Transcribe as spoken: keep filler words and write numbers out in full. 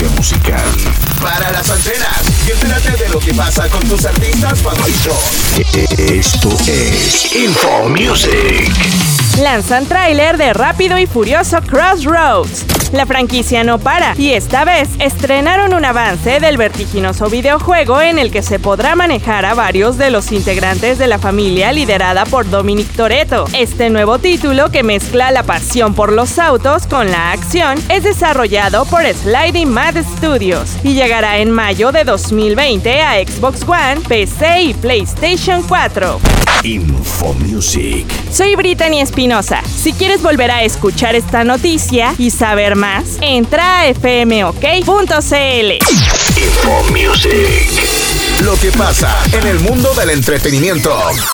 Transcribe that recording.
industria musical. Para las antenas y entérate de lo que pasa con tus artistas favoritos. Esto es Info Music. Lanzan tráiler de Rápido y Furioso Crossroads. La franquicia no para y esta vez estrenaron un avance del vertiginoso videojuego en el que se podrá manejar a varios de los integrantes de la familia liderada por Dominic Toretto. Este nuevo título, que mezcla la pasión por los autos con la acción, es desarrollado por Sliding Mad Studios y llegará en mayo de dos mil veinte a Xbox One, P C y PlayStation cuatro. Info Music. Soy Brittany Espinosa. Si quieres volver a escuchar esta noticia y saber más, entra a f m o k punto c l. Info Music. Lo que pasa en el mundo del entretenimiento.